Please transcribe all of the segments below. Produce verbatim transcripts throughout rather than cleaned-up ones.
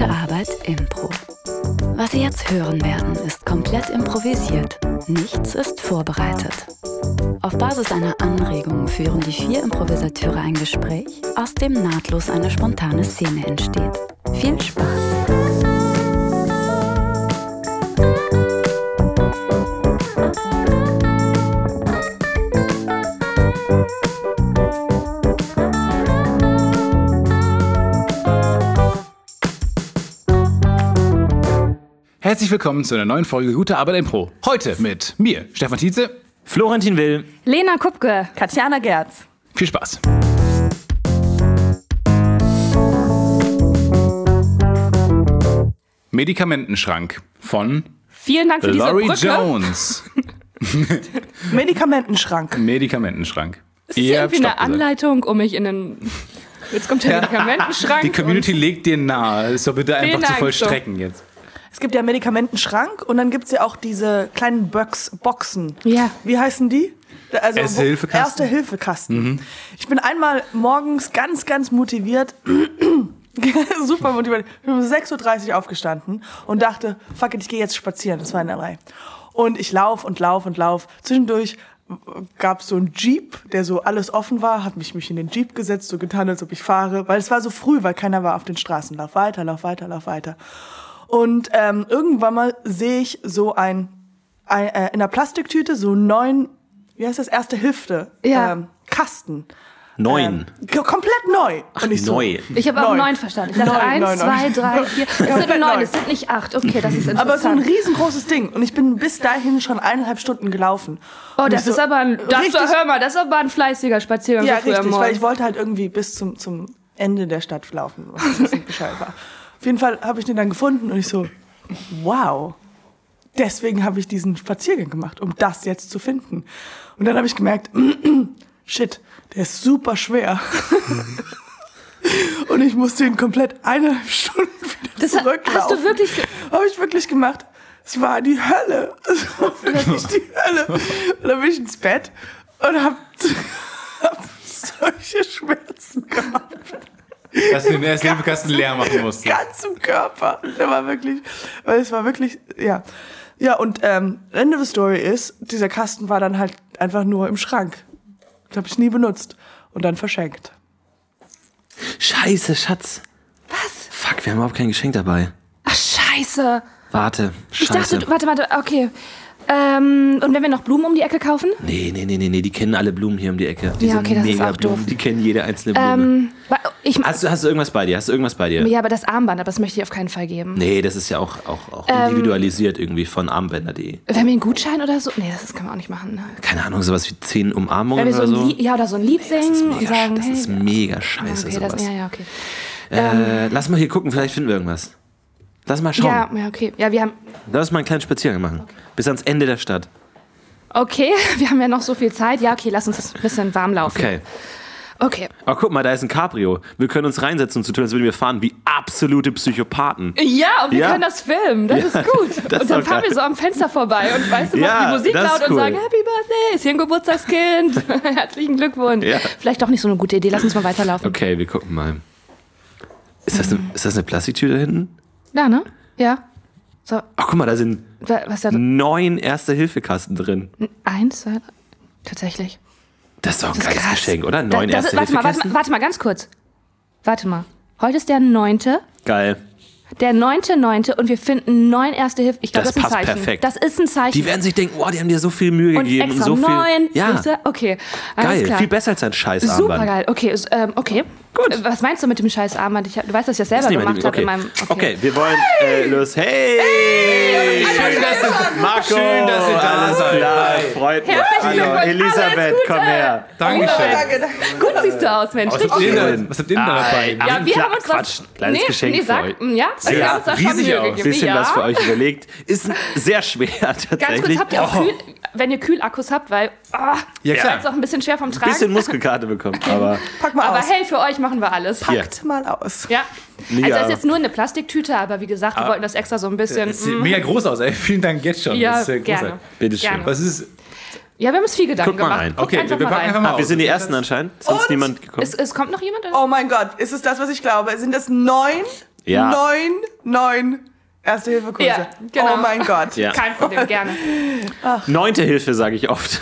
Gute Arbeit Impro. Was Sie jetzt hören werden, ist komplett improvisiert. Nichts ist vorbereitet. Auf Basis einer Anregung führen die vier Improvisateure ein Gespräch, aus dem nahtlos eine spontane Szene entsteht. Viel Spaß! Herzlich willkommen zu einer neuen Folge Gute Arbeit Impro. Heute mit mir, Stefan Tietze, Florentin Will, Lena Kupke, Katjana Gerz. Viel Spaß. Medikamentenschrank von Vielen Dank für diese Laurie Brücke. Jones. Medikamentenschrank. Medikamentenschrank. Das ist Ihr irgendwie habt eine Stopp gesagt. Anleitung, um mich in den... Jetzt kommt der Medikamentenschrank. Die Community legt dir nahe. Ist doch bitte einfach Dank, zu vollstrecken jetzt. Es gibt ja Medikamentenschrank und dann gibt es ja auch diese kleinen Box, Boxen. Ja. Wie heißen die? Also Erste-Hilfe-Kasten? Erste-Hilfe-Kasten. Mhm. Ich bin einmal morgens ganz, ganz motiviert, super motiviert, ich bin um sechs Uhr dreißig aufgestanden und dachte, fuck it, ich gehe jetzt spazieren. Das war in L A. Und ich lauf und lauf und lauf. Zwischendurch gab es so einen Jeep, der so alles offen war, hat mich, mich in den Jeep gesetzt, so getan, als ob ich fahre, weil es war so früh, weil keiner war auf den Straßen. Lauf weiter, lauf weiter, lauf weiter. Und ähm, irgendwann mal sehe ich so ein, ein äh, in einer Plastiktüte so neun, wie heißt das, erste Hilfe, Ja. ähm, Kasten. neun. Ähm, k- komplett neu. Und ich so, neu. Ich habe auch Neun. neun verstanden. Ich dachte Neun, eins, neun, zwei, neun. drei, vier. Es sind Komplett neun, neun. es sind nicht acht. Okay, das ist interessant. aber so ein riesengroßes Ding. Und ich bin bis dahin schon eineinhalb Stunden gelaufen. Oh, Und das ich ist so, aber ein, das richtig, war, hör mal, das ist aber ein fleißiger Spaziergang. ja, so früh am richtig, Morgen. weil ich wollte halt irgendwie bis zum, zum Ende der Stadt laufen, was ein bisschen bescheuert war. Auf jeden Fall habe ich den dann gefunden und ich so, wow, deswegen habe ich diesen Spaziergang gemacht, um das jetzt zu finden. Und dann habe ich gemerkt, shit, der ist super schwer. Und ich musste ihn komplett eineinhalb Stunden wieder Das ha- zurücklaufen. hast du wirklich ge- Habe ich wirklich gemacht. Es war die Hölle. Es war wirklich die Hölle. Und dann bin ich ins Bett und habe hab solche Schmerzen gehabt. Dass du den Erste-Hilfe-Kasten leer machen musst. Ganz im Körper. Der war wirklich, weil es war wirklich, ja. Ja, und ähm, Ende der Story ist, dieser Kasten war dann halt einfach nur im Schrank. Das habe ich nie benutzt. Und dann verschenkt. Scheiße, Schatz. Was? Fuck, wir haben überhaupt kein Geschenk dabei. Ach, scheiße. Warte, Ich scheiße. dachte, warte, warte, okay. Ähm, und wenn wir noch Blumen um die Ecke kaufen? Nee, nee, nee, nee, nee, die kennen alle Blumen hier um dieEcke. Die Ja, okay, das ist mega auch Blumen, doof. die kennen jede einzelne Blume. Ähm, wa- ich, hast, du, hast du irgendwas bei dir? Hast du irgendwas bei dir? ja, aber das Armband, aber das möchte ich auf keinen Fall geben. Nee, das ist ja auch, auch, auch Ähm, individualisiert irgendwie von armbänder punkt de. Wenn wir einen Gutschein oder so? Nee, das, das kann man auch nicht machen. Ne? Keine Ahnung, sowas wie zehn Umarmungen Wenn wir so oder ein so. Lied, ja, oder so ein Lied singen das ist und mega, sagen, das hey, ist mega scheiße, okay, sowas. das, ja, ja, okay. Äh, lass mal hier gucken, vielleicht finden wir irgendwas. Lass mal schauen. Ja, ja, okay. Ja, wir haben, Lass mal einen kleinen Spaziergang machen. Bis ans Ende der Stadt. okay, wir haben ja noch so viel Zeit. Ja, okay, lass uns das ein bisschen warm laufen. Okay. Okay. Aber guck mal, da ist ein Cabrio. Wir können uns reinsetzen und so tun, als würden wir fahren wie absolute Psychopathen. Ja, und wir Ja. können das filmen. Das Ja, ist gut. das ist und dann auch fahren geil. wir so am Fenster vorbei und weißt du, machen Ja, die Musik das laut ist und cool. sagen, Happy Birthday, ist hier ein Geburtstagskind. Herzlichen Glückwunsch. Ja. Vielleicht doch nicht so eine gute Idee. Lass uns mal weiterlaufen. Okay, wir gucken mal. Ist das eine, ist das eine Plastiktüte da hinten? Ja, ne? Ja. So, Ach, guck mal, da sind wa- was ist da drin? neun Erste-Hilfe-Kasten drin. Eins, zwei, drei. Tatsächlich. Das ist doch ein Das ist geiles krass. Geschenk, oder? Da, Neun das ist, warte mal, warte, Erste-Hilfe-Kasten? mal, warte mal, ganz kurz. Warte mal. Heute ist der neunte. Geil. Der neunte, neunte und wir finden neun Erste Hilfe. Ich glaube, Das das, ist ein passt Zeichen. perfekt. Das ist ein Zeichen. Die werden sich denken, oh, die haben dir so viel Mühe und gegeben. extra so viel. neun. Ja, siehst du? Okay, alles geil. klar. Viel besser als ein scheiß Super Armband. geil. Okay, ist, ähm, okay. Gut. Was meinst du mit dem scheiß Armband? Ich, du weißt, dass ich das selber Das nehmen wir gemacht nicht. habe Okay. in meinem. Okay. wir wollen äh, los. Hey! Schön, dass ihr, Marco! schön, dass ihr da Alles seid. klar, Hi. freut mich. Herzlichen Hallo, Glückwunsch, Elisabeth, alles Gute. komm her. Dankeschön. Danke, danke. Gut siehst du aus, Mensch. Was habt Richtig ihr gut. denn, was habt ihr denn da dabei? Ach, Ja, wir klar, haben uns Quatsch. was. Kleines nee, Geschenk nee, für sag, euch. Ja, Sieht wir haben uns da schon riesig Mühe aus. gegeben. Bisschen ja. was für euch überlegt. Ist sehr schwer tatsächlich. Ganz kurz, habt ihr auch Kühl, wenn ihr Kühlakkus habt, weil ah, Ja, ist klar. jetzt auch ein bisschen schwer vom Tragen. Bisschen Muskelkarte bekommen, aber Pack mal Aber aus. hey, für euch machen wir alles. hier. Packt mal aus. Ja. Ja. Also es ist jetzt nur eine Plastiktüte, aber wie gesagt, wir Aber wollten das extra so ein bisschen. Das sieht mm, mega groß aus, ey. Vielen Dank jetzt schon. ja, das ist sehr gerne. großartig. Bitteschön. Gerne. Was ist. Ja, wir haben uns viel Gedanken Guck mal gemacht. rein. Guckt Okay, einfach wir mal packen rein. einfach mal Ah, aus. wir sind die Ersten anscheinend. Sonst Und? niemand gekommen. Es, es kommt noch jemand? Oder? Oh mein Gott, ist es das, was ich glaube? Sind das neun Ja. Neun, neun Erste-Hilfe-Kurse. Ja, genau. Oh mein Gott. Ja. Kein Problem, gerne. Neunte Hilfe, sage ich oft.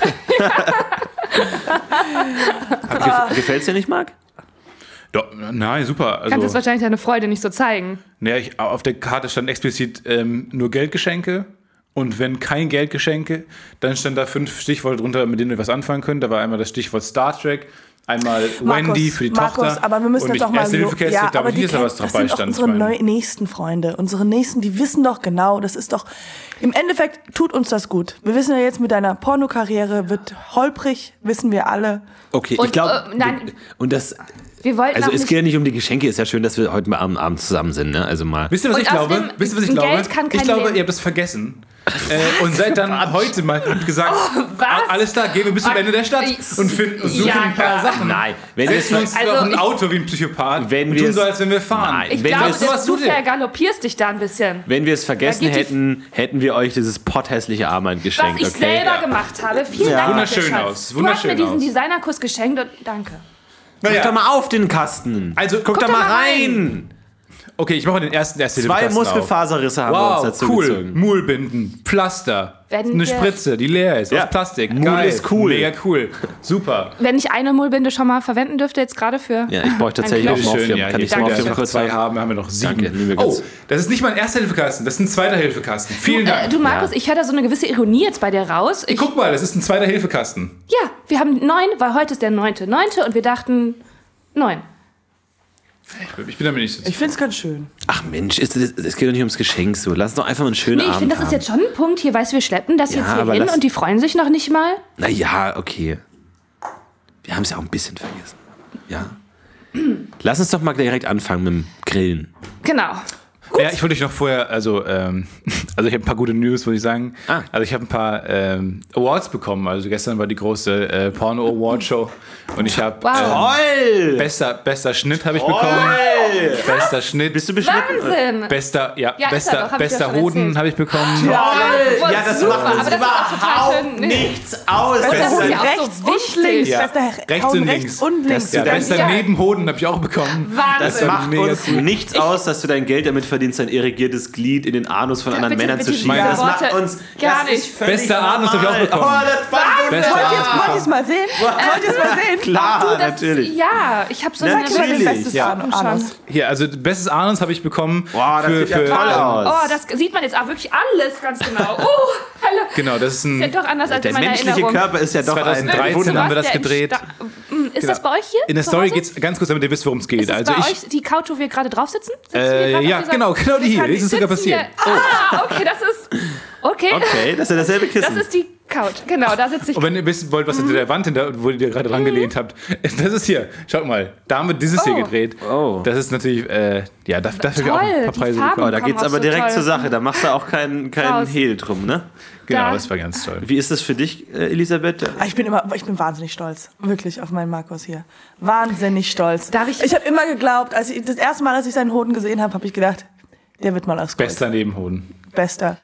Gefällt es dir nicht, Marc? Doch, nein, super. Kannst Also, es wahrscheinlich deine Freude nicht so zeigen. nee, ich, auf der Karte stand explizit ähm, nur Geldgeschenke. Und wenn kein Geldgeschenke, dann stand da fünf Stichworte drunter, mit denen wir was anfangen können. Da war einmal das Stichwort Star Trek, einmal Wendy für die Markus, Tochter. aber wir müssen und jetzt auch mal Erste Hilfe ja, ich glaube aber nicht, die dass da kennen- was das dabei sind doch stand. unsere Ich meine, neu- nächsten Freunde, unsere nächsten, die wissen doch genau, das ist doch, im Endeffekt tut uns das gut. Wir wissen ja jetzt, mit deiner Pornokarriere wird holprig, wissen wir alle. Okay, Und, ich glaube. äh, nein. Und das. Wir wollten Also auch es nicht... geht ja nicht um die Geschenke, ist ja schön, dass wir heute mal am Abend zusammen sind, ne? Also mal. wisst ihr, was Und ich glaube? außerdem, Wisst ihr, was ich ein glaube? Geld kann kein ich glaube, Leben. ihr habt das vergessen. äh, und seid dann heute mal habt gesagt, was? alles klar, gehen wir bis zum Ende der Stadt Ich- und finden und suchen Ja, ein paar klar. Sachen. Nein, wenn wir Setzen es uns Also noch ein ich- Auto wie ein Psychopath Wenn und wir tun es- so, als wenn wir fahren. Nein. Ich wenn glaube, wir- dass sowas du tut ihr. vergaloppierst dich da ein bisschen. Wenn wir es vergessen Da geht die- hätten, hätten wir euch dieses potthässliche Armband Was geschenkt, ich okay? selber gemacht habe. Vielen Ja. Dank Wunderschön dafür, Schatz. aus, Du wunderschön hast mir diesen aus. Designerkuss geschenkt und danke. Guck doch mal auf den Kasten. Also, guck, doch doch mal mal rein. Okay, ich mache den ersten erste Zwei Hilfekasten auf. Muskelfaserrisse haben wir uns Wow, dazu cool. gezogen. Mullbinden, Pflaster, Werden eine wir- Spritze, die leer ist, Ja. aus Plastik. Mull Geil. ist cool. Mega cool. Super. Wenn ich eine Mullbinde schon mal verwenden dürfte, jetzt gerade für... Ja, ich brauche tatsächlich auch Ein Morphium. Schön, ja. Kann Hier ich können wir Morphium einfach kurz zwei haben? haben, haben wir noch sieben. Danke, nehmen wir Oh, ganz. das ist nicht mein erster Hilfekasten, das ist ein zweiter Hilfekasten. Vielen Äh, Dank. du Markus, Ja. ich höre da so eine gewisse Ironie jetzt bei dir raus. Ich, Guck mal, das ist ein zweiter Hilfekasten. ja, wir haben neun, weil heute ist der neunte. Neunte und wir dachten neun. Ich bin damit nicht so Ich finde es ganz schön. Ach Mensch, es es geht doch nicht ums Geschenk so. Lass uns doch einfach mal einen schönen Nee, ich Abend finde, das ist haben. jetzt schon ein Punkt. Hier, weißt du, wir schleppen das Ja, jetzt hier aber hin lass- und die freuen sich noch nicht mal. Naja, okay. Wir haben es ja auch ein bisschen vergessen. Ja. Lass uns doch mal direkt anfangen mit dem Grillen. Genau. Ja, ich wollte euch noch vorher, also, ähm, also ich habe ein paar gute News, muss ich sagen. Ah. Also ich habe ein paar ähm, Awards bekommen. Also gestern war die große äh, Porno-Award-Show und ich habe Wow. Toll! bester, bester Schnitt habe ich bekommen. Bester Schnitt. Bist du beschnitten? Wahnsinn. Bester, ja, Ja, ist er bester, doch, hab ich bester ja schon Hoden erzählt. habe ich bekommen. Toll! Boah, Ja, das super, macht uns aber das ist auch total überhaupt schön. Nee. nichts aus. Das Das ist ist ja ein- auch so Rechts und wichtig. links. Ja. Bester Rechts Kaum und rechts links. und links. Das- Ja, das- bester Ja. Nebenhoden habe ich auch bekommen. Das Wahnsinn. macht mega uns cool. nichts aus, dass du dein Geld damit verdienst, dein irrigiertes Glied in den Anus von anderen bitte, Männern bitte, zu schieben. diese Das macht Worte uns gar das nicht. ist völlig Bester Anus habe ich auch normal. bekommen. Oh, das fand Bester Wollt ihr es- wollt ihr es mal sehen? Wollt ihr es mal sehen? Klar, Du, das, natürlich. Ja, ich habe so eine Natürlich. Natürlich. Bestes Ja. An- Anus. Hier, also bestes Anus habe ich bekommen. Boah, das für, sieht ja für, toll ähm, aus. Oh, das sieht man jetzt auch wirklich alles ganz genau. Oh, hallo. Genau, das ist ein. Ist ja doch anders als Der in meiner menschliche Erinnerung. Körper ist ja doch ein zweitausenddreizehn Wunder. haben wir das Der gedreht. Entsta- Hm, Ist das bei euch hier? In der zu Story Hause? geht's ganz kurz, damit ihr wisst, worum es geht. Ist das Also bei ich, euch die Couch, wo wir gerade drauf sitzen? Sitzen wir Äh, gerade auf ja, dieser- genau, genau die hier. Wir Die ist sogar sitzen passiert. hier- Ah, okay, das ist. Okay. Okay, das ist ja dasselbe Das Kissen. ist die Couch. Genau, da sitze ich. Und wenn ihr wissen wollt, was hinter der Wand, hinter, wo ihr gerade dran gelehnt habt, das ist hier. Schaut mal, da haben wir dieses hier Oh. gedreht. Oh. Das ist natürlich, äh, ja, dafür, dafür habe ich auch ein Toll, paar die Preise Farben. bekommen. Oh, da Kommen geht's auch aber so direkt toll. zur Sache. Da machst du auch keinen kein Raus. Hehl drum, ne? Genau, Da. das war ganz toll. Wie ist das für dich, äh, Elisabeth? Ah, Ich bin immer, ich bin wahnsinnig stolz, wirklich auf meinen Markus hier. Wahnsinnig stolz. Darf ich- Ich habe immer geglaubt, als ich das erste Mal, als ich seinen Hoden gesehen habe, habe ich gedacht, der wird mal aus Gold. Bester Nebenhoden. Bester.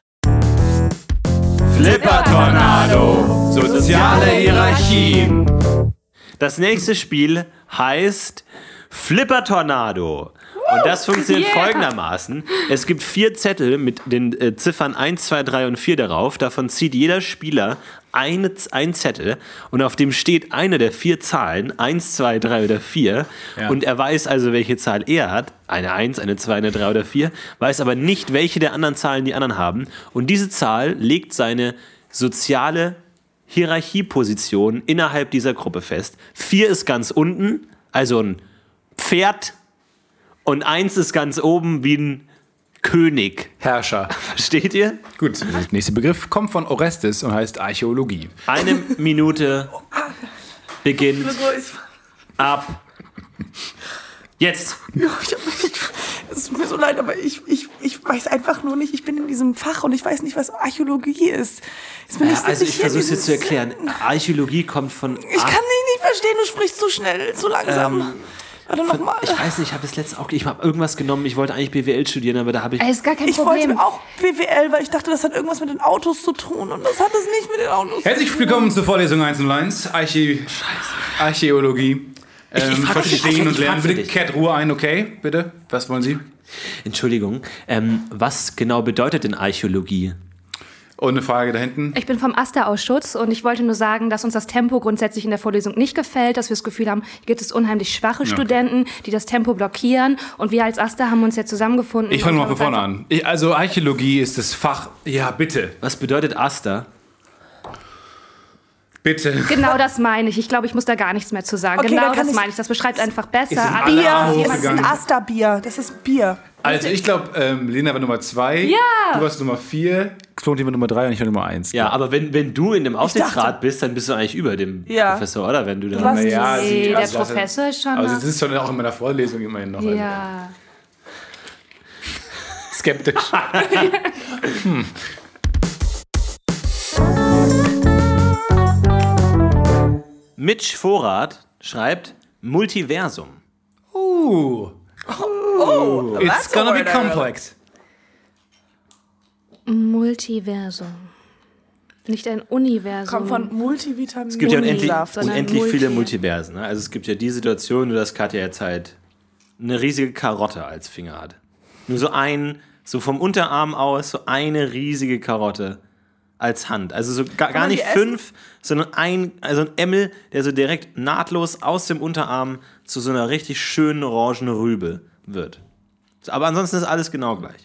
Flipper-Tornado. Soziale Hierarchien. Das nächste Spiel heißt Flipper Tornado. Und das funktioniert yeah. folgendermaßen. Es gibt vier Zettel mit den äh, Ziffern eins, zwei, drei und vier darauf. Davon zieht jeder Spieler eine, ein Zettel und auf dem steht eine der vier Zahlen, eins, zwei, drei oder vier. Ja. Und er weiß also, welche Zahl er hat. Eine eins, eine zwei, eine drei oder vier. Weiß aber nicht, welche der anderen Zahlen die anderen haben. Und diese Zahl legt seine soziale Hierarchieposition innerhalb dieser Gruppe fest. Vier ist ganz unten, also ein Pferd. Und eins ist ganz oben wie ein König. Herrscher. Versteht ihr? Gut, der nächste Begriff kommt von Orestes und heißt Archäologie. Eine Minute beginnt ab jetzt. Es tut mir so leid, aber ich, ich, ich weiß einfach nur nicht, ich bin in diesem Fach und ich weiß nicht, was Archäologie ist. Jetzt bin ich, Also ich hier in versuche es jetzt zu diesem- erklären. Archäologie kommt von... Ich kann dich nicht verstehen, du sprichst zu schnell, zu langsam. Ähm, Warte von nochmal. ich weiß nicht, ich habe das letzte auch... Ich habe irgendwas genommen, ich wollte eigentlich B W L studieren, aber da habe ich... Ey, ist gar kein Ich Problem. wollte auch B W L, weil ich dachte, das hat irgendwas mit den Autos zu tun und das hat es nicht mit den Autos Herzlich willkommen zur Vorlesung eins null eins. Archä Archäologie. ich Ähm, frag für dich, verstehen okay, und ich frag lernen. für Bitte dich. kehrt Ruhe ein, okay? Bitte. Was wollen Sie? Entschuldigung, ähm, was genau bedeutet denn Archäologie? Und eine Frage da hinten. Ich bin vom AStA-Ausschuss und ich wollte nur sagen, dass uns das Tempo grundsätzlich in der Vorlesung nicht gefällt, dass wir das Gefühl haben, hier gibt es unheimlich schwache Ja. Studenten, die das Tempo blockieren. Und wir als AStA haben uns jetzt zusammengefunden. Ich fange und mal von haben vorne einfach- an. Ich, also Archäologie ist das Fach. Ja, bitte. Was bedeutet AStA? Bitte. Genau das meine ich. Ich glaube, ich muss da gar nichts mehr zu sagen. Okay, genau dann kann das ich- meine ich. Das beschreibt einfach besser. sind alles. alle Bier, Arme das ist ein hochgegangen. Asta-Bier. Das ist Bier. Also ich glaube, ähm, Lena war Nummer zwei. Ja. Du warst Nummer vier. Florentin war Nummer drei und ich war Nummer eins. Ja, aber wenn, wenn du in dem Aufsichtsrat dachte- bist, dann bist du eigentlich über dem Ja. Professor, oder? Wenn du da Was? Naja, Nee, sie- der also das- Professor ist schon. Also noch- das ist schon auch in meiner Vorlesung immerhin noch ja. skeptisch. Mitch Vorrat schreibt Multiversum. Uh, Oh, it's gonna be complex. Multiversum. Nicht ein Universum. Kommt von Multivitamin. Es gibt ja Uni, unendlich, sondern unendlich Multi. viele Multiversen. Ne? Also es gibt ja die Situation, dass Katja jetzt halt eine riesige Karotte als Finger hat. Nur so ein, so vom Unterarm aus, so eine riesige Karotte als Hand. Also so gar, gar man die nicht essen? fünf, sondern ein, also ein Emmel, der so direkt nahtlos aus dem Unterarm zu so einer richtig schönen orangenen Rübe wird. So, aber ansonsten ist alles genau gleich.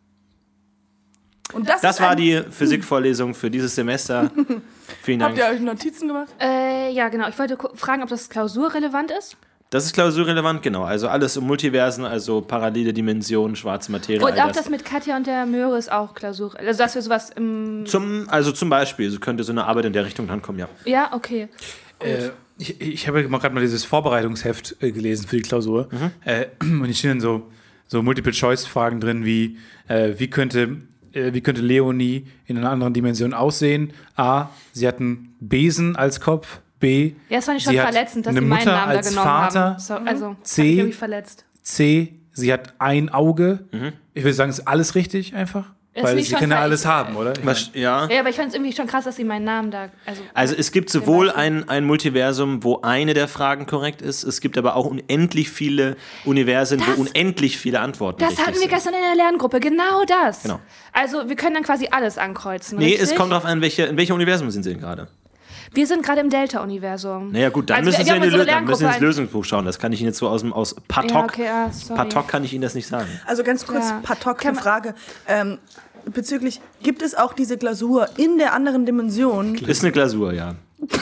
Und das Das ist war ein, die Physikvorlesung für dieses Semester. Vielen Dank. Habt ihr euch Notizen gemacht? Äh, ja, genau. Ich wollte gu- fragen, ob das klausurrelevant ist. Das ist klausurrelevant, genau. Also alles um Multiversen, also parallele Dimensionen, schwarze Materie. Und all auch das mit Katja und der Möhre ist auch Klausur. Also, dass wir sowas im. Zum, also zum Beispiel, so könnte so eine Arbeit in der Richtung dann kommen, ja. Ja, okay. Äh, ich ich habe gerade mal dieses Vorbereitungsheft äh, gelesen für die Klausur. Äh, und hier stehen dann so, so Multiple-Choice-Fragen drin, wie, äh, wie, könnte, äh, wie könnte Leonie in einer anderen Dimension aussehen? A, sie hat einen Besen als Kopf. B, Ja, das fand ich schon sie hat verletzend, dass eine sie meinen Mutter Namen da als genommen Vater. haben. So, also, C. hat mich irgendwie verletzt. C, sie hat ein Auge. Ich würde sagen, ist alles richtig einfach. Das Weil finde ich sie schon kann ja ver- alles haben, oder? Ich Was, ja. Ja, aber ich fand es irgendwie schon krass, dass sie meinen Namen da. Also, Also es gibt sowohl ein, ein Multiversum, wo eine der Fragen korrekt ist, es gibt aber auch unendlich viele Universen, Das- wo unendlich viele Antworten das richtig hatten wir sind. gestern in der Lerngruppe, genau das. Genau. Also wir können dann quasi alles ankreuzen. Nee, richtig? es kommt darauf an, welche, in welchem Universum sind sie denn gerade? Wir sind gerade im Delta-Universum. Naja gut, dann Also müssen wir- Sie wir in haben die unsere Lö- dann müssen Sie ins Lerngruppe Lösungsbuch schauen. Das kann ich Ihnen jetzt so aus dem aus Patok, Ja, okay, ah, sorry. Patok kann ich Ihnen das nicht sagen. Also ganz kurz, Ja. Patok, Kann eine man- Frage. Ähm, bezüglich, gibt es auch diese Glasur in der anderen Dimension? Ist eine Glasur, ja.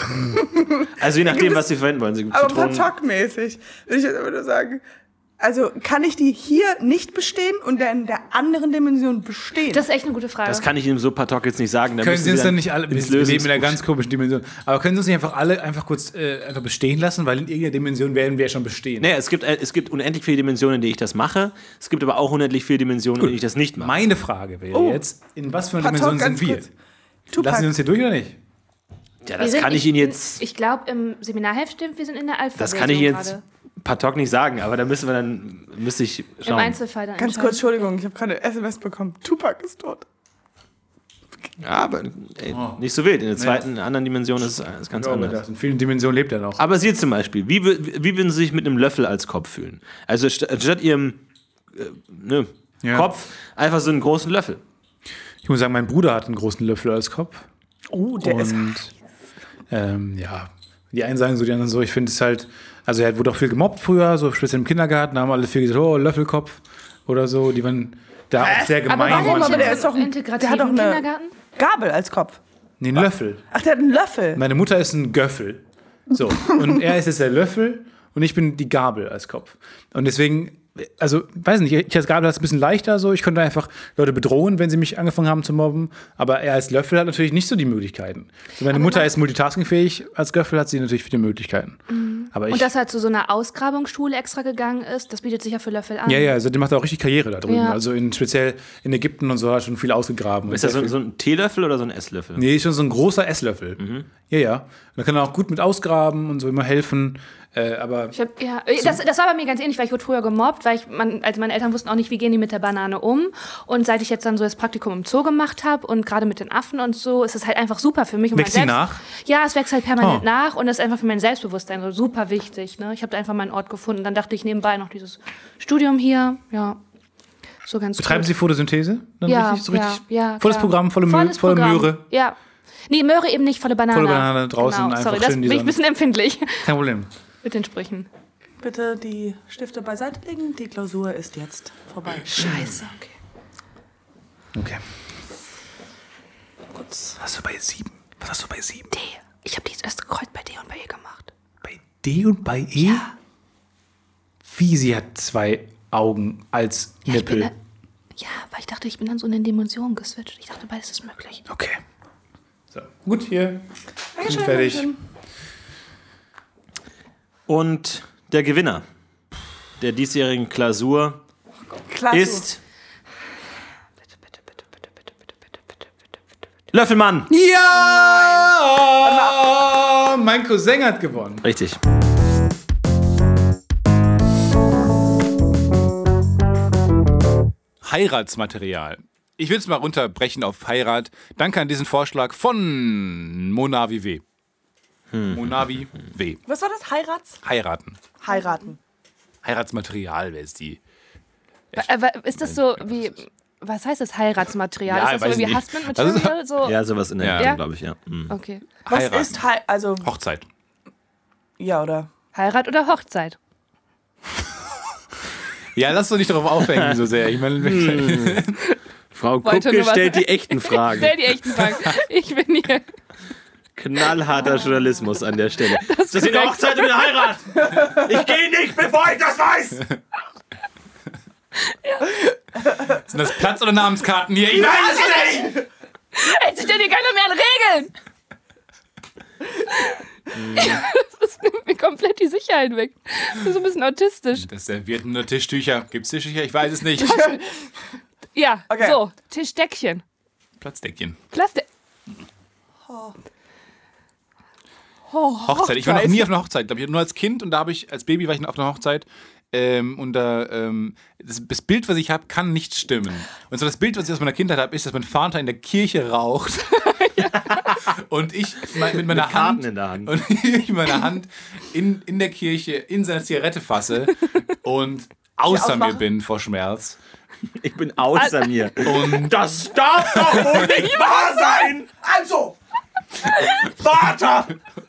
Also je nachdem, was Sie verwenden wollen. Sie Aber Zitronen- Patok-mäßig, würde ich jetzt aber nur sagen. Also kann ich die hier nicht bestehen und in der anderen Dimension bestehen? Das ist echt eine gute Frage. Das kann ich Ihnen so Patok jetzt nicht sagen. Da Können müssen Sie uns dann dann nicht alle, wir ins wir leben in einer Lösungsbuch ganz komischen Dimension, aber können Sie uns nicht einfach alle einfach kurz äh, einfach bestehen lassen, weil in irgendeiner Dimension werden wir ja schon bestehen. Naja, es gibt, äh, es gibt unendlich viele Dimensionen, in denen ich das mache. Es gibt aber auch unendlich viele Dimensionen, in denen ich das nicht mache. Meine Frage wäre Oh. jetzt, in was für einer Patok, Dimension ganz sind wir? kurz. Tupac. Lassen Sie uns hier durch oder nicht? Ja, Wir das sind- kann ich Ihnen jetzt, Ich glaube, im Seminarheft stimmt, wir sind in der Alpha. das kann ich jetzt Patok nicht sagen, aber da müssen wir dann, müsste ich Im schauen. Einzelfall dann Ganz entscheiden. kurz, Entschuldigung, ich habe gerade S M S bekommen. Tupac ist tot. Ja, aber ey, nicht so wild. In der zweiten, in der anderen Dimension ist es ist ganz Ja, aber anders. das- in vielen Dimensionen lebt er noch. Aber Sie zum Beispiel, wie, wür- wie würden Sie sich mit einem Löffel als Kopf fühlen? Also st statt Ihrem äh, ne, Ja. Kopf einfach so einen großen Löffel. Ich muss sagen, mein Bruder hat einen großen Löffel als Kopf. Oh, der ist. Und ähm, ja, die einen sagen so, die anderen so. Ich finde es halt, also er wurde auch viel gemobbt früher, so speziell im Kindergarten, da haben alle viel gesagt, oh, Löffelkopf oder so. Die waren da auch sehr Aber gemein. warum aber aber der der ist doch ein- integrativen der hat doch eine- Kindergarten? Gabel als Kopf. Nee, ein Löffel. Ach, der hat einen Löffel. Meine Mutter ist ein Göffel. So. Und er ist jetzt der Löffel und ich bin die Gabel als Kopf. Und deswegen, also, weiß nicht, ich als Gabel hat es ein bisschen leichter so. Ich konnte einfach Leute bedrohen, wenn sie mich angefangen haben zu mobben. Aber er als Löffel hat natürlich nicht so die Möglichkeiten. So, meine Mutter ist multitaskingfähig, als Göffel hat sie natürlich viele Möglichkeiten. Aber ich, Und dass er zu so einer Ausgrabungsschule extra gegangen ist, das bietet sich ja für Löffel an. ja, ja, also der macht auch richtig Karriere da drüben. Ja. Also in, speziell in Ägypten und so hat er schon viel ausgegraben. Ist das so, so ein Teelöffel oder so ein Esslöffel? Nee, schon so ein großer Esslöffel. Ja, ja. Und da kann er auch gut mit ausgraben und so immer helfen. Äh, aber Ich hab, ja, das, das war bei mir ganz ähnlich, weil ich wurde früher gemobbt, weil ich, man, also meine Eltern wussten auch nicht, wie gehen die mit der Banane um. Und seit ich jetzt dann so das Praktikum im Zoo gemacht habe und gerade mit den Affen und so, ist es halt einfach super für mich. Und Wächst mein sie Selbst- nach? Ja, es wächst halt permanent Oh. nach und das ist einfach für mein Selbstbewusstsein so super wichtig. Ne? Ich habe da einfach meinen Ort gefunden. Dann dachte ich nebenbei noch dieses Studium hier, ja. so ganz Betreiben gut. Sie Photosynthese? Dann Ja, richtig, so richtig? ja, ja. Volles klar. Programm, volle, Mö Volles volle Programm. Möhre. Ja. Nee, Möhre eben nicht, volle Banane. Volle Banane draußen genau. einfach Sorry, das schön in die bin ich ein Sonne. bisschen empfindlich Kein Problem. mit den Sprüchen. Bitte die Stifte beiseite legen. Die Klausur ist jetzt vorbei. Scheiße, okay. Okay. Gut. Was hast du bei sieben? Was hast du bei sieben? D. Ich habe das erste Kreuz bei D und bei E gemacht. Bei D und bei E? Ja. Wie, sie hat zwei Augen als Ja, ich bin Nippel? da, ja, weil ich dachte, ich bin dann so in den Dimensionen geswitcht. Ich dachte, beides ist möglich. Okay. So, gut, hier. Dankeschön, Sind fertig. Dankeschön. Und der Gewinner der diesjährigen Klausur Klasse. ist Bitte, bitte, bitte, bitte, bitte, bitte, bitte, bitte, bitte, bitte. Löffelmann. Ja! Mein Cousin hat gewonnen. Richtig. Heiratsmaterial. Ich will es mal runterbrechen auf Heirat. Danke an diesen Vorschlag von Monavi W. Hm. Monavi W. Was war das? Heirats? Heiraten. Heiraten. Heiratsmaterial wäre es die. Aber ist das so wie, was heißt das Heiratsmaterial? Ja, ist das weiß so wie nicht. Husband Material? So? Ja, sowas in der Ja. Richtung, Ja? glaube ich, ja. Mhm. Okay. Was Heiraten. ist Hei... Also, Hochzeit. ja, oder? Heirat oder Hochzeit? Ja, lass doch nicht darauf aufhängen so sehr. Ich meine, Frau Wollte Kupke nur was- stellt die echten Fragen. Stell die echten Fragen. Ich bin hier. Knallharter Journalismus an der Stelle. Das ist eine Hochzeit oder eine Heirat? Ich gehe nicht, bevor ich das weiß! sind das Platz- oder Namenskarten hier? Ich weiß es nicht! Jetzt stell dir keiner mehr an Regeln! Das nimmt mir komplett die Sicherheit weg. Ich bin so ein bisschen autistisch. Das servierten nur Tischtücher. Gibt's Tischtücher? Ich weiß es nicht. Ja, Okay. so, Tischdeckchen. Platzdeckchen. Plastik. Hochzeit. Ich war noch nie auf einer Hochzeit, glaube ich. Nur als Kind und da habe ich, als Baby war ich auf einer Hochzeit. Ähm, und da, ähm, das, das Bild, was ich habe, kann nicht stimmen. Und so das Bild, was ich aus meiner Kindheit habe, ist, dass mein Vater in der Kirche raucht. Und ich mein, mit meiner Mit Karten Hand, in der Hand. und ich mit meiner Hand in, in der Kirche in seine Zigarette fasse und außer mir ausmachen? bin vor Schmerz. Ich bin außer mir. Und Das darf doch wohl nicht wahr sein! Also! Vater!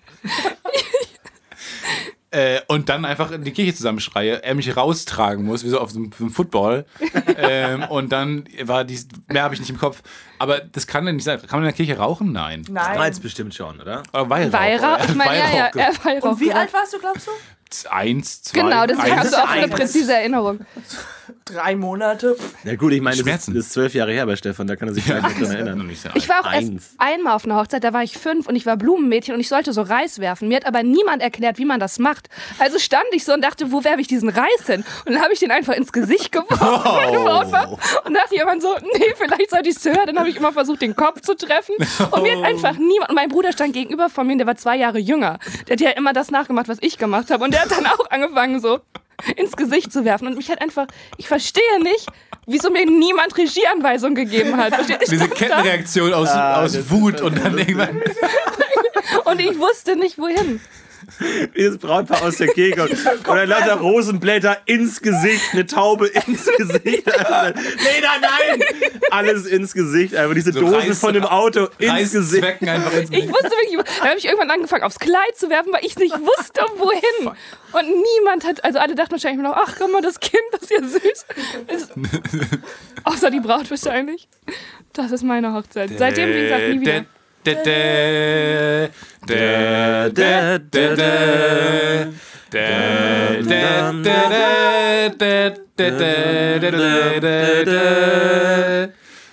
Äh, und dann einfach in die Kirche zusammenschreie, er mich raustragen muss, wie so auf so einem, so einem Football. ähm, und dann war dies, mehr habe ich nicht im Kopf. Aber das kann ja nicht sein. Kann man in der Kirche rauchen? Nein. Nein. Reiz bestimmt schon, oder? Aber Weihrauch. Weihrauch? Er hat Ich meine, ja, ja, Weihrauch ge- er Weihrauch. Und wie gesagt. alt warst du, glaubst du? Eins, zwei, Genau, deswegen eins. hast du auch so eine eins. präzise Erinnerung. Drei Monate. Ja gut, ich meine, das, Schmerzen. das ist zwölf Jahre her bei Stefan, da kann er sich gar nicht dran Noch erinnern. nicht so Ich war auch Eins. erst einmal auf einer Hochzeit, da war ich fünf und ich war Blumenmädchen und ich sollte so Reis werfen. Mir hat aber niemand erklärt, wie man das macht. Also stand ich so und dachte, wo werfe ich diesen Reis hin? Und dann habe ich den einfach ins Gesicht geworfen. Oh. Und dachte jemand so, nee, vielleicht sollte ich es hören. Dann habe ich immer versucht, den Kopf zu treffen. Und mir hat einfach niemand, und mein Bruder stand gegenüber von mir, der war zwei Jahre jünger. Der hat ja immer das nachgemacht, was ich gemacht habe. Und der hat dann auch angefangen, so ins Gesicht zu werfen. Und mich hat einfach, ich verstehe nicht, wieso mir niemand Regieanweisungen gegeben hat. Versteht? Ich Diese stand da Kettenreaktion aus, Ah, das aus ist Wut und dann irgendwann. und ich wusste nicht, wohin. Wie das Brautpaar aus der Kirche kommt. Und dann lauter Rosenblätter ins Gesicht, eine Taube ins Gesicht. Lena, nein! Alles ins Gesicht. Einfach diese So Dose Reis- von dem Auto ins Gesicht. Reißzwecken einfach ins Ich Gesicht. wusste wirklich, dann habe ich irgendwann angefangen, aufs Kleid zu werfen, weil ich nicht wusste, wohin. Und niemand hat, also alle dachten wahrscheinlich noch, ach, guck mal, das Kind, das ist ja süß. Ist, außer die Braut wahrscheinlich. Das ist meine Hochzeit. Seitdem, wie gesagt, nie wieder. Da, da, da, da, da, da. Da, da, da, da, da, da, da, da, da, da.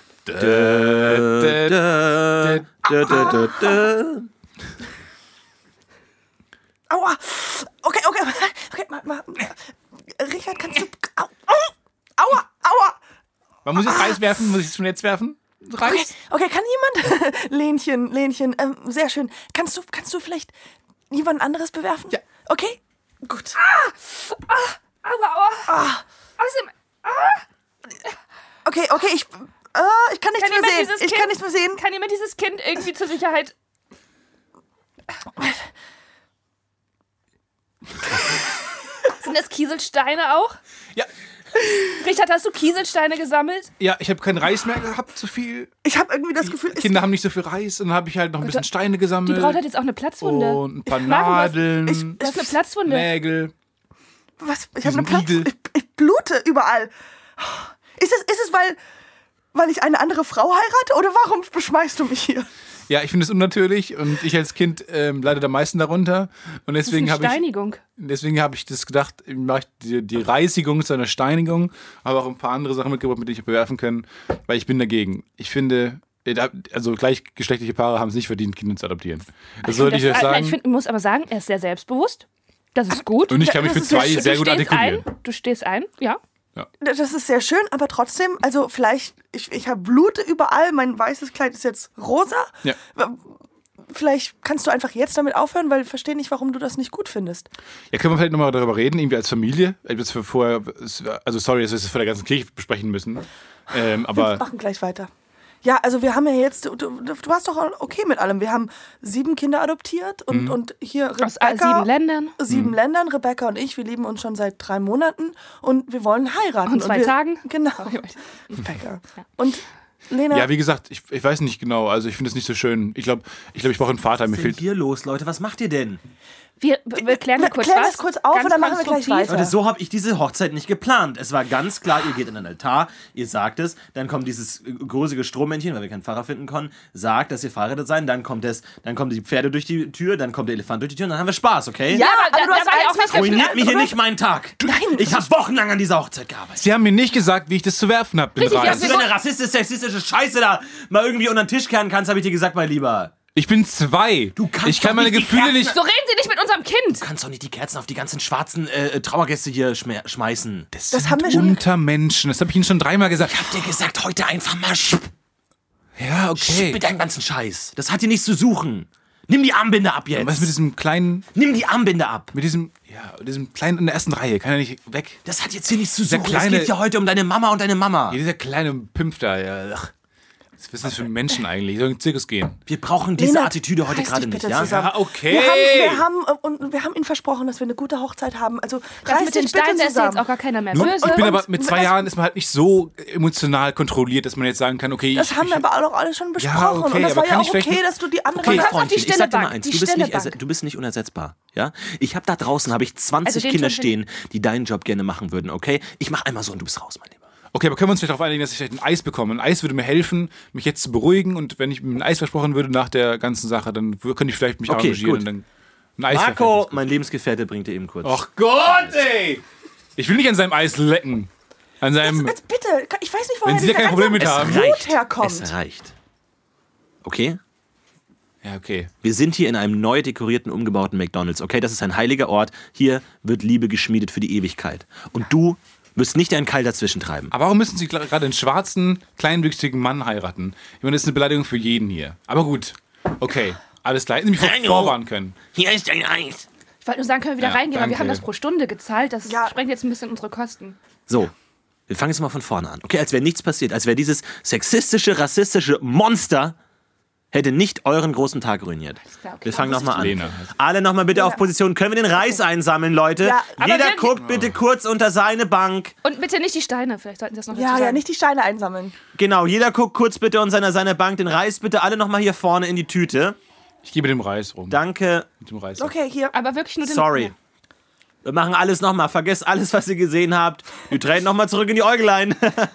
Da, da, Da, da, da, da. Aua. Okay, okay, okay. Ma, ma. Richard, kannst du... Au, au, aua, aua. Man muss jetzt Reis werfen? Muss ich es schon jetzt werfen? Okay, Reis? okay, kann jemand... Lenchen, Lenchen, ähm, sehr schön. Kannst du, kannst du vielleicht jemand anderes bewerfen? Ja. Okay, gut. Aua, aua. Außerdem, Okay, okay, ich... Ah, ich kann nichts Kann mehr jemand sehen. dieses Ich Kind- kann nichts mehr sehen. kann jemand dieses Kind irgendwie zur Sicherheit... Sind das Kieselsteine auch? Ja. Richard, hast du Kieselsteine gesammelt? Ja, ich habe keinen Reis mehr gehabt, so viel. Ich habe irgendwie das Gefühl, es Kinder haben nicht so viel Reis und dann habe ich halt noch ein bisschen Steine gesammelt. Die Braut hat jetzt auch eine Platzwunde. Und ein paar Marco, was- Nadeln, ich- Du hast eine Platzwunde. Nägel. was, ich habe Diesen eine Platz, Igel. ich, ich blute überall. Ist es, ist es weil, weil ich eine andere Frau heirate oder warum beschmeißt du mich hier? Ja, ich finde es unnatürlich und ich als Kind ähm, leide am meisten darunter. Und Das ist deswegen eine habe ich, Steinigung. deswegen habe ich das gedacht, ich mache die, die Reisigung zu einer Steinigung, aber auch ein paar andere Sachen mitgebracht, mit denen ich bewerfen kann, weil ich bin dagegen. Ich finde, also gleichgeschlechtliche Paare haben es nicht verdient, Kinder zu adoptieren. Das sollte ich das, euch Nein, sagen. ich find, muss aber sagen, er ist sehr selbstbewusst. Das ist gut. Und ich kann mich Das für ist zwei sehr- sehr du gut stehst artikulieren. ein. Du stehst ein, ja. Das ist sehr schön, aber trotzdem, also vielleicht, ich, ich habe Blut überall, mein weißes Kleid ist jetzt rosa. Ja. Vielleicht kannst du einfach jetzt damit aufhören, weil ich verstehe nicht, warum du das nicht gut findest. Ja, können wir vielleicht nochmal darüber reden, irgendwie als Familie. Ich habe das für vorher, also sorry, dass wir das vor der ganzen Kirche besprechen müssen. Ähm, Wir aber machen gleich weiter. Ja, also wir haben ja jetzt, du, du, du warst doch okay mit allem. Wir haben sieben Kinder adoptiert und, Mhm. und hier Aus Rebecca. äh, sieben Ländern. Sieben Ländern, Rebecca und ich, wir lieben uns schon seit drei Monaten und wir wollen heiraten. Und zwei wir, Tagen. Genau. Rebecca. Und Lena, ja, wie gesagt, ich, ich weiß nicht genau. Also ich finde es nicht so schön. Ich glaube, ich, glaub, ich brauche einen Vater. Mir Was ist fehlt. denn hier los, Leute? Was macht ihr denn? Wir, wir klären Na, hier kurz klär was. das kurz auf Ganz und dann machen wir gleich konstruktiv. weiter. Leute, so habe ich diese Hochzeit nicht geplant. Es war ganz klar, ihr geht in den Altar, ihr sagt es, dann kommt dieses grusige Strohmännchen, weil wir keinen Pfarrer finden konnten, sagt, dass ihr verheiratet seid, dann kommt es, dann kommen die Pferde durch die Tür, dann kommt der Elefant durch die Tür und dann haben wir Spaß, okay? ja, aber aber da- du hast da war ja eins auch nicht vergessen. Ruiniert mir hier Du hast- nicht meinen Tag. Nein, Ich habe wochenlang an dieser Hochzeit gearbeitet. Sie haben mir nicht gesagt, wie ich das zu werfen habe. Richtig, ja, Dass du deine rassistische, sexistische Scheiße da mal irgendwie unter den Tisch kehren kannst, habe ich dir gesagt, mein Lieber. Ich bin zwei. Du kannst ich kann doch meine nicht die Gefühle Kerzen- nicht. So reden Sie nicht mit unserem Kind. Du kannst doch nicht die Kerzen auf die ganzen schwarzen äh, Trauergäste hier schme- schmeißen. Das, Das sind haben wir schon- Untermenschen. Das habe ich Ihnen schon dreimal gesagt. Ich hab dir gesagt, heute einfach mal sch Ja, okay. mit deinem ganzen Scheiß. Das hat hier nichts zu suchen. Nimm die Armbinde ab jetzt. Was mit diesem kleinen, Nimm die Armbinde ab. mit diesem, ja, diesem kleinen in der ersten Reihe? Kann er nicht weg? Das hat jetzt hier nichts zu Der suchen. kleine- Es geht ja heute um deine Mama und deine Mama. Ja, dieser kleine Pimpf da, ja. Ach. Was ist das für Menschen eigentlich? Soll in den Zirkus gehen? Wir brauchen diese Lena, Attitüde heute reiß gerade dich nicht, bitte ja? zusammen. Ja, okay. Wir haben, wir, haben, äh, und wir haben ihnen versprochen, dass wir eine gute Hochzeit haben. Also Das reiß mit den dich bitte Steinen da ist zusammen. jetzt auch gar keiner mehr Und böse. ich bin aber Und mit zwei das- Jahren ist man halt nicht so emotional kontrolliert, dass man jetzt sagen kann, okay, Das ich, haben ich, wir aber auch alle schon besprochen. Ja, okay, und das aber war ja kann auch ich vielleicht okay, nicht- dass du die andere Okay, kannst auf die Freundchen, ich stille sag dir mal Bank, eins, die du bist, stille nicht, erse- Bank. du bist nicht unersetzbar, ja? Ich habe da draußen habe ich zwanzig Also den Kinder schon stehen, die deinen Job gerne machen würden, okay? Ich mach einmal so und du bist raus, mein Lieber. okay, aber können wir uns vielleicht darauf einigen, dass ich vielleicht ein Eis bekomme? Ein Eis würde mir helfen, mich jetzt zu beruhigen und wenn ich mir ein Eis versprochen würde nach der ganzen Sache, dann w- könnte ich vielleicht mich Okay, arrangieren gut. und dann ein Eis Marco, mein Lebensgefährte, bringt dir eben kurz. Ach Gott, ey! Ich will nicht an seinem Eis lecken. An seinem. Jetzt bitte, ich weiß nicht, woher Wenn Sie da dieser kein Problem mit ganze haben. Wut herkommt. Es reicht. Okay? Ja, okay. Wir sind hier in einem neu dekorierten, umgebauten McDonald's, okay? Das ist ein heiliger Ort. Hier wird Liebe geschmiedet für die Ewigkeit. Und du wirst nicht einen Keil dazwischen treiben. Aber warum müssen Sie gl- gerade einen schwarzen, kleinwüchsigen Mann heiraten? Ich meine, das ist eine Beleidigung für jeden hier. Aber gut. Okay. Alles klar. Hätten Sie mich vor- Hallo. vorwarnen können. Hier ist dein Eis. Ich wollte nur sagen, können wir wieder Ja, reingehen, weil wir danke. haben das pro Stunde gezahlt. Das Ja. sprengt jetzt ein bisschen unsere Kosten. So, wir fangen jetzt mal von vorne an. Okay, als wäre nichts passiert. Als wäre dieses sexistische, rassistische Monster hätte nicht euren großen Tag ruiniert. klar, okay. Wir fangen nochmal an. Lena. Alle nochmal bitte auf Position. Können wir den Reis einsammeln, Leute? Ja, aber Jeder wir- guckt bitte kurz unter seine Bank. Und bitte nicht die Steine, vielleicht sollten Sie das noch dazu Ja, sagen. ja, nicht die Steine einsammeln. Genau, jeder guckt kurz bitte unter seine, seine Bank. Den Reis bitte alle nochmal hier vorne in die Tüte. Ich gebe dem Reis rum. Danke. Mit dem Reis. Okay, hier. Aber wirklich nur den... Sorry. Ja. Wir machen alles nochmal. Vergesst alles, was ihr gesehen habt. Wir treten nochmal zurück in die Äugelein.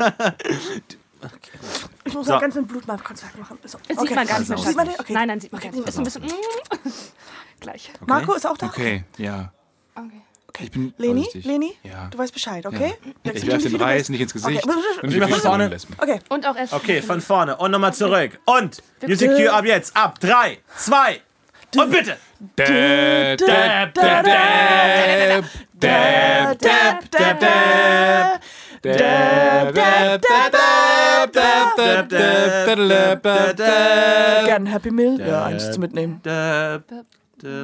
Ich muss So. auch ganz mit Blut mal kurz wegmachen. So. Das Okay. sieht man gar nicht mehr. Sieht man den? Schatz. Okay. Nein, nein, sieht man gar nicht. Ist ein bisschen... Gleich. Marco ist auch da? Okay, ja. Okay. Ich bin Leni, vorsichtig. Leni, Ja. du weißt Bescheid, okay? Jetzt Ich wie werfe viel den du Reis bist. nicht ins Gesicht. Okay. Und Geh mal von vorne. Lesben. Okay. Und auch erst... Okay, von vorne. Und nochmal zurück. Und Music Cue ab jetzt. Ab. Drei, zwei und bitte. Da, da, da, da, da, da, da, da, da. Da, da, da, da, da, da, da, da, da. Gern Happy Meal. Ja, eins zu mitnehmen. Da, da. Sehr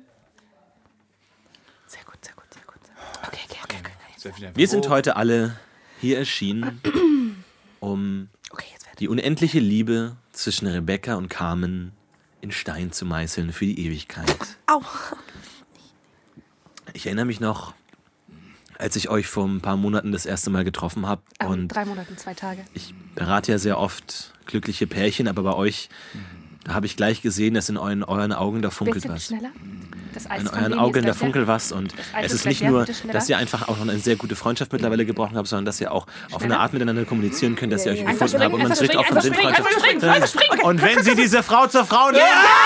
gut, sehr gut, sehr gut. Okay, okay, okay. okay. Wir sind heute alle hier erschienen, um Okay, jetzt werde die unendliche Liebe zwischen Rebecca und Carmen in Stein zu meißeln für die Ewigkeit. Au. Ich erinnere mich noch, als ich euch vor ein paar Monaten das erste Mal getroffen habe. Ähm, Und drei Monate, zwei Tage. ich berate ja sehr oft glückliche Pärchen, aber bei euch, da habe ich gleich gesehen, dass in euren, euren Augen da funkelt Bisschen was. schneller. Das Eis In von euren Leni Augen ist da gleich funkelt was und Eis es ist ist gleich nicht leer, nur, bitte schneller. dass ihr einfach auch noch eine sehr gute Freundschaft mittlerweile gebrochen habt, sondern dass ihr auch auf eine Art miteinander kommunizieren könnt, dass ihr euch Einfach gefunden habt und man springen, spricht auch von einfach springen, Sinnfreundschaft. einfach springen, einfach springen. Und wenn sie diese Frau zur Frau nehmen...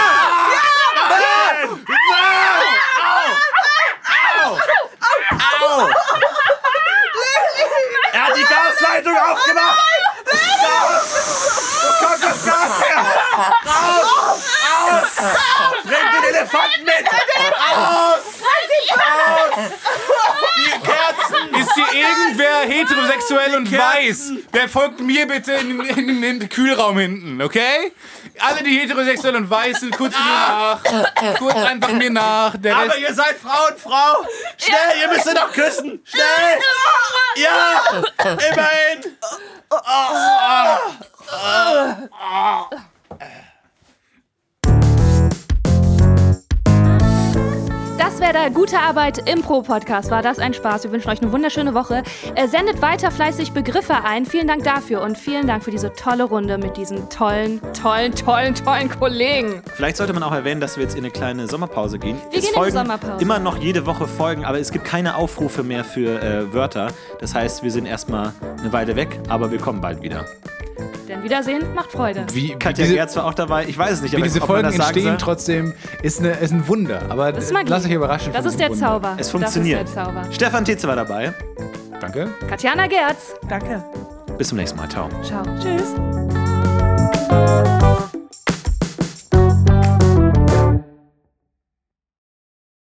Au! Er hat die Gasleitung aufgemacht! Wo kommt das Gas her? Raus! Raus! Bring den Elefanten mit! Raus! Raus! Die Kerzen! Ist hier irgendwer heterosexuell und weiß? Der folgt mir bitte in, in, in den Kühlraum hinten, okay? Alle, die heterosexuell und weiß sind, kurz mir nach. Kurz einfach mir nach. Der Aber Rest, ihr seid Frau und Frau! Schnell, ihr müsst doch küssen! Schnell! Ja! Immerhin! Das wäre der Gute Arbeit Impro-Podcast. War das ein Spaß? Wir wünschen euch eine wunderschöne Woche. Äh, sendet weiter fleißig Begriffe ein. Vielen Dank dafür und vielen Dank für diese tolle Runde mit diesen tollen, tollen, tollen, tollen Kollegen. Vielleicht sollte man auch erwähnen, dass wir jetzt in eine kleine Sommerpause gehen. Wir es gehen in folgen die Sommerpause. immer noch jede Woche Folgen, aber es gibt keine Aufrufe mehr für äh, Wörter. Das heißt, wir sind erstmal eine Weile weg, aber wir kommen bald wieder. Denn Wiedersehen macht Freude. wie, wie Katja diese, Gerz war auch dabei. Ich weiß es nicht, wie aber diese ob man Folgen das sagen entstehen soll. trotzdem, ist, eine, ist ein Wunder. Aber Das ist äh, Magie. lasst euch überraschen. Das von ist diesem der Wunder. Es Zauber. funktioniert. Das ist der Zauber. Stefan Tietze war dabei. Danke. Katjana Gerz. Danke. Bis zum nächsten Mal. Ciao. Ciao. Tschüss.